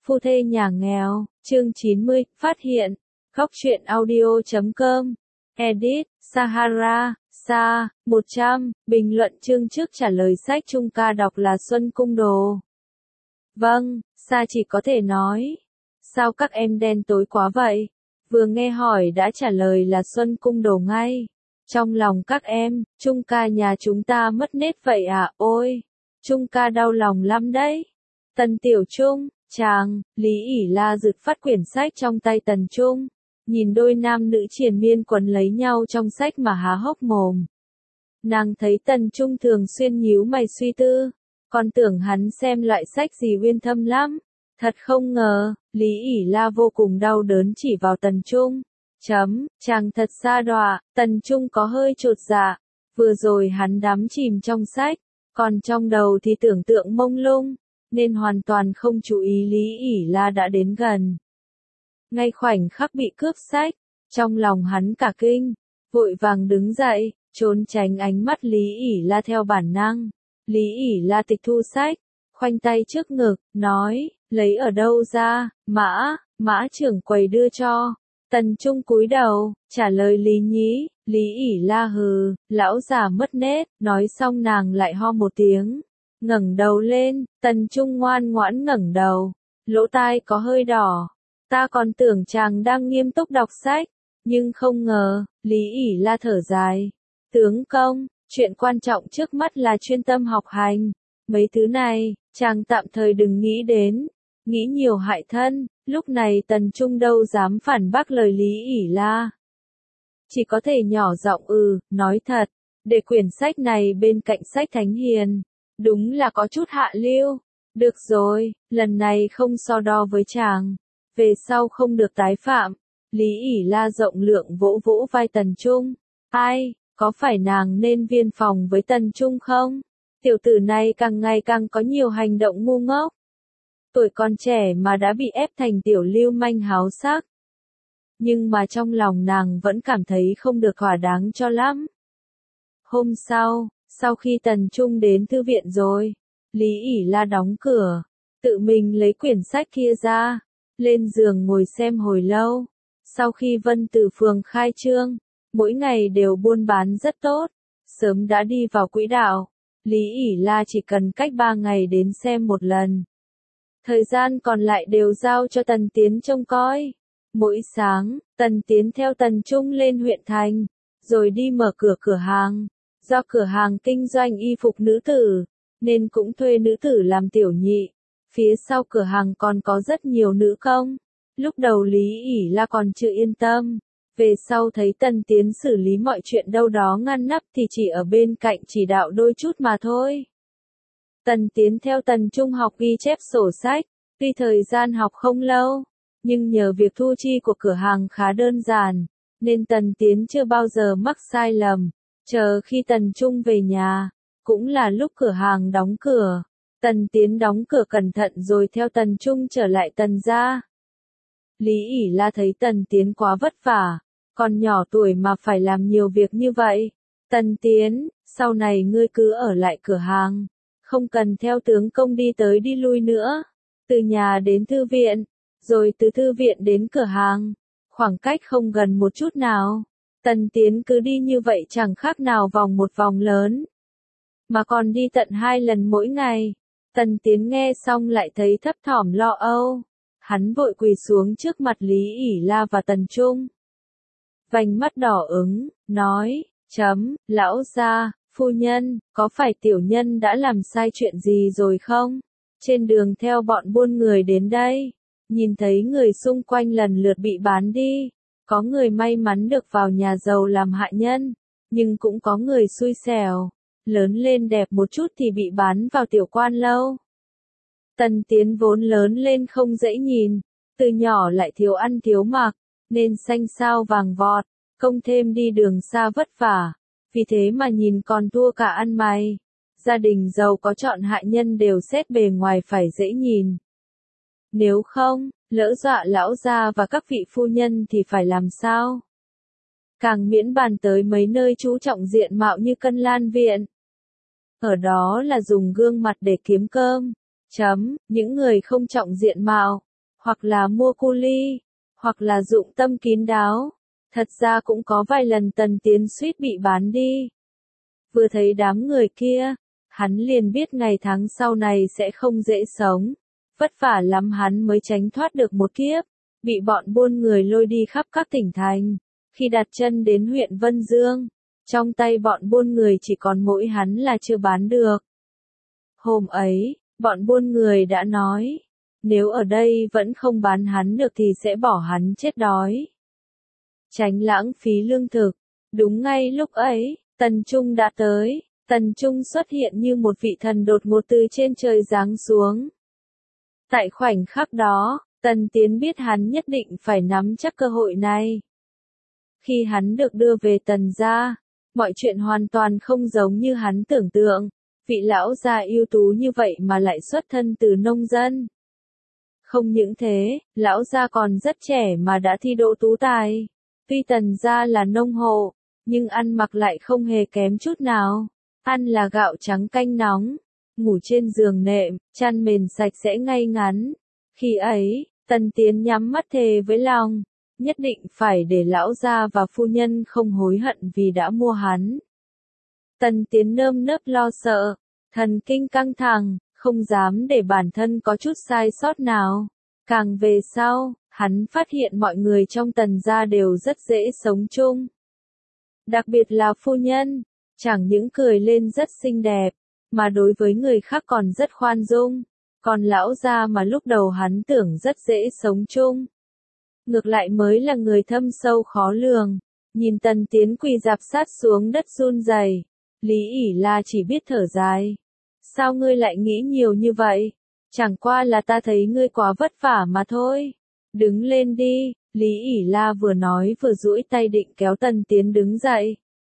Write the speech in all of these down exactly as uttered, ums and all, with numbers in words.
Phu thê nhà nghèo, chương chín mươi, phát hiện. Góc truyện audio chấm com. Edit, Sahara, Sa, một trăm, bình luận chương trước trả lời sách Trung ca đọc là Xuân Cung Đồ. Vâng, Sa chỉ có thể nói. Sao các em đen tối quá vậy? Vừa nghe hỏi đã trả lời là Xuân Cung Đồ ngay. Trong lòng các em, Trung ca nhà chúng ta mất nết vậy à, ôi. Trung ca đau lòng lắm đấy. Tần Tiểu Trung, chàng, Lý ỉ la rực phát quyển sách trong tay Tần Trung. Nhìn đôi nam nữ triền miên quấn lấy nhau trong sách mà há hốc mồm. Nàng thấy Tần Trung thường xuyên nhíu mày suy tư. Còn tưởng hắn xem loại sách gì uyên thâm lắm. Thật không ngờ, Lý ỉ la vô cùng đau đớn chỉ vào Tần Trung. Chấm, chàng thật xa đọa, Tần Trung có hơi chột dạ. Vừa rồi hắn đắm chìm trong sách, còn trong đầu thì tưởng tượng mông lung, nên hoàn toàn không chú ý Lý ỉ la đã đến gần. Ngay khoảnh khắc bị cướp sách, trong lòng hắn cả kinh, vội vàng đứng dậy, trốn tránh ánh mắt Lý ỉ la theo bản năng. Lý ỉ la tịch thu sách, khoanh tay trước ngực, nói, lấy ở đâu ra, mã, mã trưởng quầy đưa cho. Tần Trung cúi đầu, trả lời Lý nhí, Lý ỉ la hừ, lão già mất nết, nói xong nàng lại ho một tiếng, ngẩng đầu lên, Tần Trung ngoan ngoãn ngẩng đầu, lỗ tai có hơi đỏ, ta còn tưởng chàng đang nghiêm túc đọc sách, nhưng không ngờ, Lý ỉ la thở dài, tướng công, chuyện quan trọng trước mắt là chuyên tâm học hành, mấy thứ này, chàng tạm thời đừng nghĩ đến, nghĩ nhiều hại thân. Lúc này Tần Trung đâu dám phản bác lời Lý ỉ la. Chỉ có thể nhỏ giọng ừ, nói thật, để quyển sách này bên cạnh sách Thánh Hiền, đúng là có chút hạ lưu. Được rồi, lần này không so đo với chàng, về sau không được tái phạm. Lý ỉ la rộng lượng vỗ vỗ vai Tần Trung. Ai, có phải nàng nên viên phòng với Tần Trung không? Tiểu tử này càng ngày càng có nhiều hành động ngu ngốc. Tuổi còn trẻ mà đã bị ép thành tiểu lưu manh háo sắc. Nhưng mà trong lòng nàng vẫn cảm thấy không được thỏa đáng cho lắm. Hôm sau, sau khi Tần Trung đến thư viện rồi, Lý ỉ la đóng cửa, tự mình lấy quyển sách kia ra, lên giường ngồi xem hồi lâu. Sau khi Vân Tử Phường khai trương, mỗi ngày đều buôn bán rất tốt, sớm đã đi vào quỹ đạo, Lý ỉ la chỉ cần cách ba ngày đến xem một lần. Thời gian còn lại đều giao cho Tần Tiến trông coi. Mỗi sáng, Tần Tiến theo Tần Trung lên huyện thành, rồi đi mở cửa cửa hàng. Do cửa hàng kinh doanh y phục nữ tử, nên cũng thuê nữ tử làm tiểu nhị. Phía sau cửa hàng còn có rất nhiều nữ công. Lúc đầu Lý ỉ la còn chưa yên tâm. Về sau thấy Tần Tiến xử lý mọi chuyện đâu đó ngăn nắp thì chỉ ở bên cạnh chỉ đạo đôi chút mà thôi. Tần Tiến theo Tần Trung học ghi chép sổ sách, tuy thời gian học không lâu, nhưng nhờ việc thu chi của cửa hàng khá đơn giản, nên Tần Tiến chưa bao giờ mắc sai lầm. Chờ khi Tần Trung về nhà, cũng là lúc cửa hàng đóng cửa, Tần Tiến đóng cửa cẩn thận rồi theo Tần Trung trở lại Tần gia. Lý ỉ la thấy Tần Tiến quá vất vả, còn nhỏ tuổi mà phải làm nhiều việc như vậy. Tần Tiến, sau này ngươi cứ ở lại cửa hàng. Không cần theo tướng công đi tới đi lui nữa. Từ nhà đến thư viện, rồi từ thư viện đến cửa hàng. Khoảng cách không gần một chút nào. Tần Tiến cứ đi như vậy chẳng khác nào vòng một vòng lớn. Mà còn đi tận hai lần mỗi ngày. Tần Tiến nghe xong lại thấy thấp thỏm lo âu. Hắn vội quỳ xuống trước mặt Lý ỉ la và Tần Trung. Vành mắt đỏ ứng, nói, chấm, lão gia. Phu nhân, có phải tiểu nhân đã làm sai chuyện gì rồi không? Trên đường theo bọn buôn người đến đây, nhìn thấy người xung quanh lần lượt bị bán đi, có người may mắn được vào nhà giàu làm hạ nhân, nhưng cũng có người xui xẻo, lớn lên đẹp một chút thì bị bán vào tiểu quan lâu. Tần Tiến vốn lớn lên không dễ nhìn, từ nhỏ lại thiếu ăn thiếu mặc, nên xanh xao vàng vọt, không thêm đi đường xa vất vả. Vì thế mà nhìn còn thua cả ăn mày. Gia đình giàu có chọn hạ nhân đều xét bề ngoài phải dễ nhìn. Nếu không, lỡ dọa lão gia và các vị phu nhân thì phải làm sao? Càng miễn bàn tới mấy nơi chú trọng diện mạo như Cân Lan Viện. Ở đó là dùng gương mặt để kiếm cơm. Chấm, những người không trọng diện mạo, hoặc là mua cu ly, hoặc là dụng tâm kín đáo. Thật ra cũng có vài lần Tần Tiến suýt bị bán đi. Vừa thấy đám người kia, hắn liền biết ngày tháng sau này sẽ không dễ sống. Vất vả lắm hắn mới tránh thoát được một kiếp, bị bọn buôn người lôi đi khắp các tỉnh thành. Khi đặt chân đến huyện Vân Dương, trong tay bọn buôn người chỉ còn mỗi hắn là chưa bán được. Hôm ấy, bọn buôn người đã nói, nếu ở đây vẫn không bán hắn được thì sẽ bỏ hắn chết đói. Tránh lãng phí lương thực. Đúng ngay lúc ấy, Tần Trung đã tới. Tần Trung xuất hiện như một vị thần đột ngột từ trên trời giáng xuống. Tại khoảnh khắc đó, Tần Tiến biết hắn nhất định phải nắm chắc cơ hội này. Khi hắn được đưa về Tần gia, mọi chuyện hoàn toàn không giống như hắn tưởng tượng. Vị lão gia ưu tú như vậy mà lại xuất thân từ nông dân. Không những thế, lão gia còn rất trẻ mà đã thi đỗ tú tài. Tuy Tần gia là nông hộ, nhưng ăn mặc lại không hề kém chút nào. Ăn là gạo trắng canh nóng, ngủ trên giường nệm, chăn mền sạch sẽ ngay ngắn. Khi ấy, Tần Tiến nhắm mắt thề với lòng, nhất định phải để lão gia và phu nhân không hối hận vì đã mua hắn. Tần Tiến nơm nớp lo sợ, thần kinh căng thẳng, không dám để bản thân có chút sai sót nào. Càng về sau, hắn phát hiện mọi người trong Tần gia đều rất dễ sống chung. Đặc biệt là phu nhân, chẳng những cười lên rất xinh đẹp, mà đối với người khác còn rất khoan dung. Còn lão gia mà lúc đầu hắn tưởng rất dễ sống chung, ngược lại mới là người thâm sâu khó lường. Nhìn Tần Tiến quỳ rạp sát xuống đất run rẩy, Lý ỉ La chỉ biết thở dài. Sao ngươi lại nghĩ nhiều như vậy? Chẳng qua là ta thấy ngươi quá vất vả mà thôi. Đứng lên đi, Lý ỉ La vừa nói vừa duỗi tay định kéo Tần Tiến đứng dậy.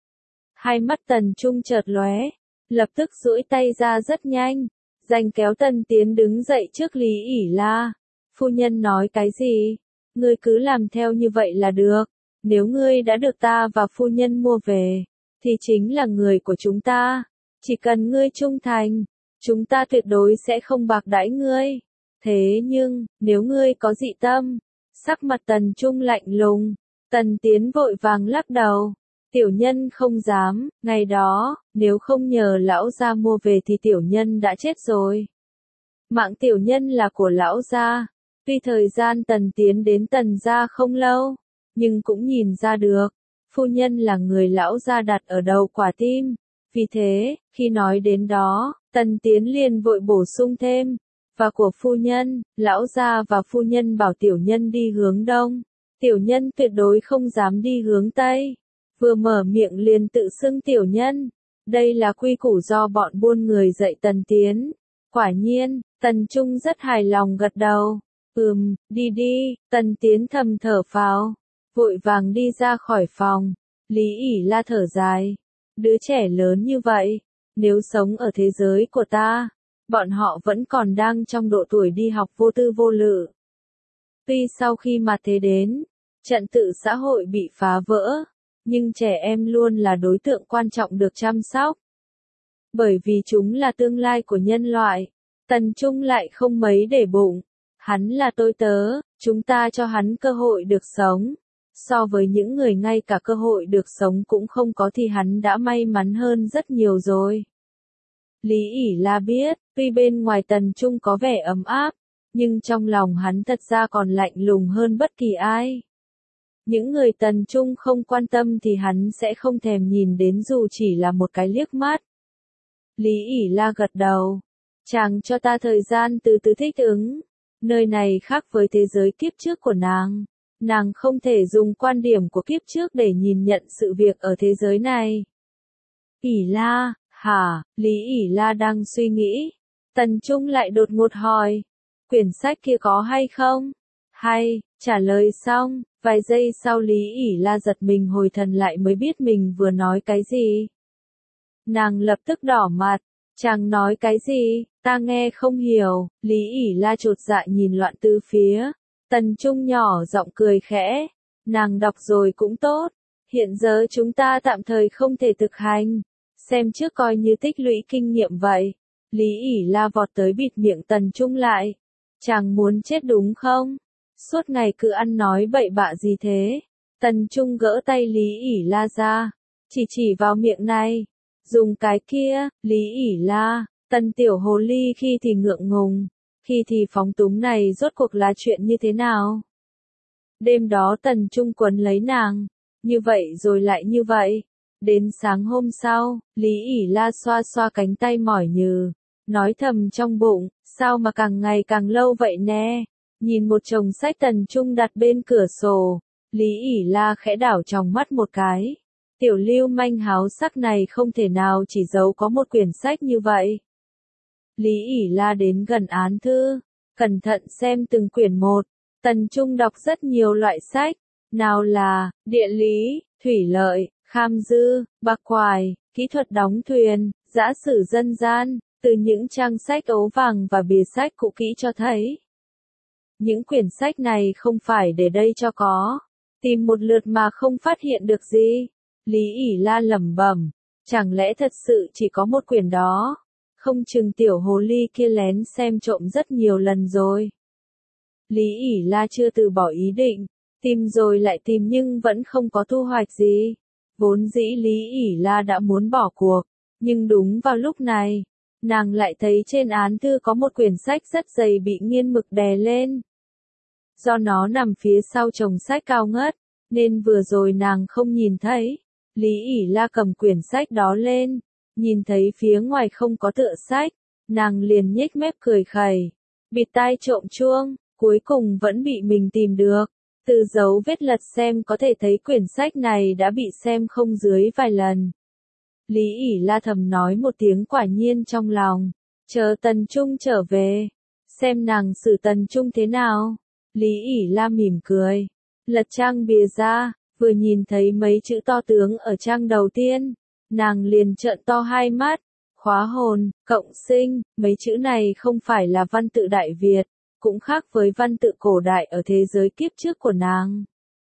Hai mắt Tần Trung chợt lóe, lập tức duỗi tay ra rất nhanh, giành kéo Tần Tiến đứng dậy trước Lý ỉ La. Phu nhân nói cái gì? Ngươi cứ làm theo như vậy là được. Nếu ngươi đã được ta và phu nhân mua về, thì chính là người của chúng ta. Chỉ cần ngươi trung thành, chúng ta tuyệt đối sẽ không bạc đãi ngươi. Thế nhưng, nếu ngươi có dị tâm, sắc mặt Tần Trung lạnh lùng. Tần Tiến vội vàng lắc đầu. Tiểu nhân không dám, ngày đó, nếu không nhờ lão gia mua về thì tiểu nhân đã chết rồi. Mạng tiểu nhân là của lão gia. Tuy thời gian Tần Tiến đến Tần gia không lâu, nhưng cũng nhìn ra được, phu nhân là người lão gia đặt ở đầu quả tim. Vì thế, khi nói đến đó, Tần Tiến liền vội bổ sung thêm, và của phu nhân, lão gia và phu nhân bảo tiểu nhân đi hướng đông, tiểu nhân tuyệt đối không dám đi hướng tây. Vừa mở miệng liền tự xưng tiểu nhân. Đây là quy củ do bọn buôn người dạy Tần Tiến. Quả nhiên, Tần Trung rất hài lòng gật đầu. Ừm, đi đi, Tần Tiến thầm thở phào, vội vàng đi ra khỏi phòng. Lý ỉ La thở dài. Đứa trẻ lớn như vậy, nếu sống ở thế giới của ta, bọn họ vẫn còn đang trong độ tuổi đi học vô tư vô lự. Tuy sau khi mà thế đến, trật tự xã hội bị phá vỡ, nhưng trẻ em luôn là đối tượng quan trọng được chăm sóc. Bởi vì chúng là tương lai của nhân loại. Tần Trung lại không mấy để bụng. Hắn là tôi tớ, chúng ta cho hắn cơ hội được sống. So với những người ngay cả cơ hội được sống cũng không có thì hắn đã may mắn hơn rất nhiều rồi. Lý ỉ La biết, tuy bên ngoài Tần Trung có vẻ ấm áp, nhưng trong lòng hắn thật ra còn lạnh lùng hơn bất kỳ ai. Những người Tần Trung không quan tâm thì hắn sẽ không thèm nhìn đến dù chỉ là một cái liếc mắt. Lý ỉ La gật đầu. Chàng cho ta thời gian từ từ thích ứng. Nơi này khác với thế giới kiếp trước của nàng. Nàng không thể dùng quan điểm của kiếp trước để nhìn nhận sự việc ở thế giới này. ỉ La, hả? Lý ỉ La đang suy nghĩ. Tần Trung lại đột ngột hỏi. Quyển sách kia có hay không? Hay, trả lời xong, vài giây sau Lý ỉ La giật mình hồi thần lại mới biết mình vừa nói cái gì. Nàng lập tức đỏ mặt. Chàng nói cái gì? Ta nghe không hiểu. Lý ỉ La chột dạ nhìn loạn tứ phía. Tần Trung nhỏ giọng cười khẽ. Nàng đọc rồi cũng tốt. Hiện giờ chúng ta tạm thời không thể thực hành. Xem trước coi như tích lũy kinh nghiệm vậy. Lý ỉ La vọt tới bịt miệng Tần Trung lại. Chàng muốn chết đúng không? Suốt ngày cứ ăn nói bậy bạ gì thế? Tần Trung gỡ tay Lý ỉ La ra, chỉ chỉ vào miệng này, dùng cái kia. Lý ỉ La, Tần tiểu hồ ly khi thì ngượng ngùng, khi thì phóng túng này rốt cuộc là chuyện như thế nào? Đêm đó Tần Trung quấn lấy nàng, như vậy rồi lại như vậy. Đến sáng hôm sau, Lý ỉ La xoa xoa cánh tay mỏi nhừ, nói thầm trong bụng, sao mà càng ngày càng lâu vậy nè. Nhìn một chồng sách Tần Trung đặt bên cửa sổ, Lý ỉ La khẽ đảo tròng mắt một cái. Tiểu lưu manh háo sắc này không thể nào chỉ giấu có một quyển sách như vậy. Lý ỉ La đến gần án thư, cẩn thận xem từng quyển một. Tần Trung đọc rất nhiều loại sách, nào là địa lý, thủy lợi, kham dư, bạc quài, kỹ thuật đóng thuyền, giã sử dân gian, từ những trang sách ấu vàng và bìa sách cũ kỹ cho thấy. Những quyển sách này không phải để đây cho có, tìm một lượt mà không phát hiện được gì. Lý ỉ La lẩm bẩm, chẳng lẽ thật sự chỉ có một quyển đó, không chừng tiểu hồ ly kia lén xem trộm rất nhiều lần rồi. Lý ỉ La chưa từ bỏ ý định, tìm rồi lại tìm nhưng vẫn không có thu hoạch gì. Vốn dĩ Lý ỉ La đã muốn bỏ cuộc, nhưng đúng vào lúc này, nàng lại thấy trên án thư có một quyển sách rất dày bị nghiên mực đè lên. Do nó nằm phía sau chồng sách cao ngất, nên vừa rồi nàng không nhìn thấy. Lý ỉ La cầm quyển sách đó lên, nhìn thấy phía ngoài không có tựa sách, nàng liền nhếch mép cười khẩy, bịt tai trộm chuông, cuối cùng vẫn bị mình tìm được. Từ dấu vết lật xem có thể thấy quyển sách này đã bị xem không dưới vài lần. Lý ỉ La thầm nói một tiếng quả nhiên trong lòng, chờ Tần Trung trở về, xem nàng xử Tần Trung thế nào. Lý ỉ La mỉm cười, lật trang bìa ra, vừa nhìn thấy mấy chữ to tướng ở trang đầu tiên, nàng liền trợn to hai mắt, khóa hồn, cộng sinh, mấy chữ này không phải là văn tự Đại Việt, cũng khác với văn tự cổ đại ở thế giới kiếp trước của nàng.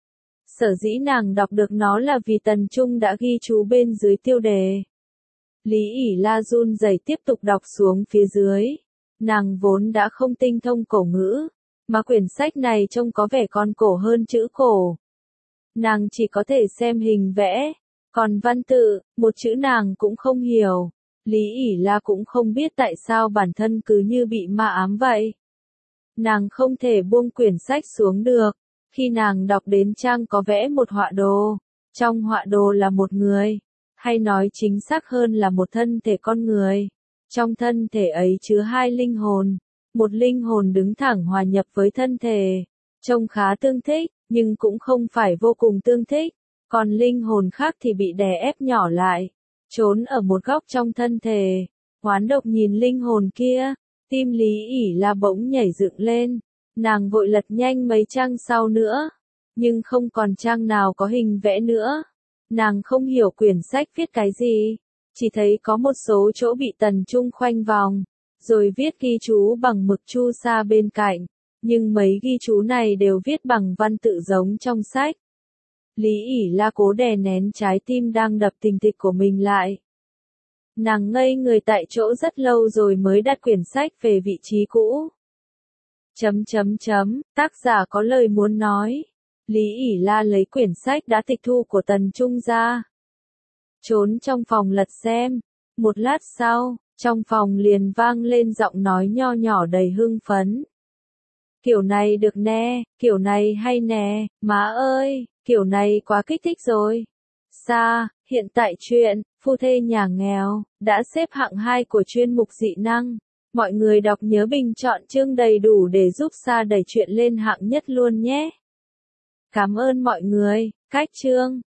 Sở dĩ nàng đọc được nó là vì Tần Trung đã ghi chú bên dưới tiêu đề. Lý ỉ La run rẩy tiếp tục đọc xuống phía dưới. Nàng vốn đã không tinh thông cổ ngữ, mà quyển sách này trông có vẻ con cổ hơn chữ cổ. Nàng chỉ có thể xem hình vẽ, còn văn tự, một chữ nàng cũng không hiểu. Lý ỉ La cũng không biết tại sao bản thân cứ như bị ma ám vậy. Nàng không thể buông quyển sách xuống được. Khi nàng đọc đến trang có vẽ một họa đồ, trong họa đồ là một người, hay nói chính xác hơn là một thân thể con người. Trong thân thể ấy chứa hai linh hồn, một linh hồn đứng thẳng hòa nhập với thân thể, trông khá tương thích, nhưng cũng không phải vô cùng tương thích, còn linh hồn khác thì bị đè ép nhỏ lại, trốn ở một góc trong thân thể. Hoán độc nhìn linh hồn kia, tim Lý ỉ La bỗng nhảy dựng lên. Nàng vội lật nhanh mấy trang sau nữa, nhưng không còn trang nào có hình vẽ nữa. Nàng không hiểu quyển sách viết cái gì, chỉ thấy có một số chỗ bị Tần Trung khoanh vòng, rồi viết ghi chú bằng mực chu sa bên cạnh, nhưng mấy ghi chú này đều viết bằng văn tự giống trong sách. Lý ỉ La cố đè nén trái tim đang đập thình thịch của mình lại. Nàng ngây người tại chỗ rất lâu rồi mới đặt quyển sách về vị trí cũ. Chấm chấm chấm, tác giả có lời muốn nói. Lý ỉ La lấy quyển sách đã tịch thu của Tần Trung ra, trốn trong phòng lật xem. Một lát sau, trong phòng liền vang lên giọng nói nho nhỏ đầy hưng phấn. Kiểu này được nè, kiểu này hay nè, má ơi, kiểu này quá kích thích rồi. Sa, hiện tại truyện, phu thê nhà nghèo, đã xếp hạng hai của chuyên mục dị năng. Mọi người đọc nhớ bình chọn chương đầy đủ để giúp Sa đẩy chuyện lên hạng nhất luôn nhé. Cảm ơn mọi người, cách chương.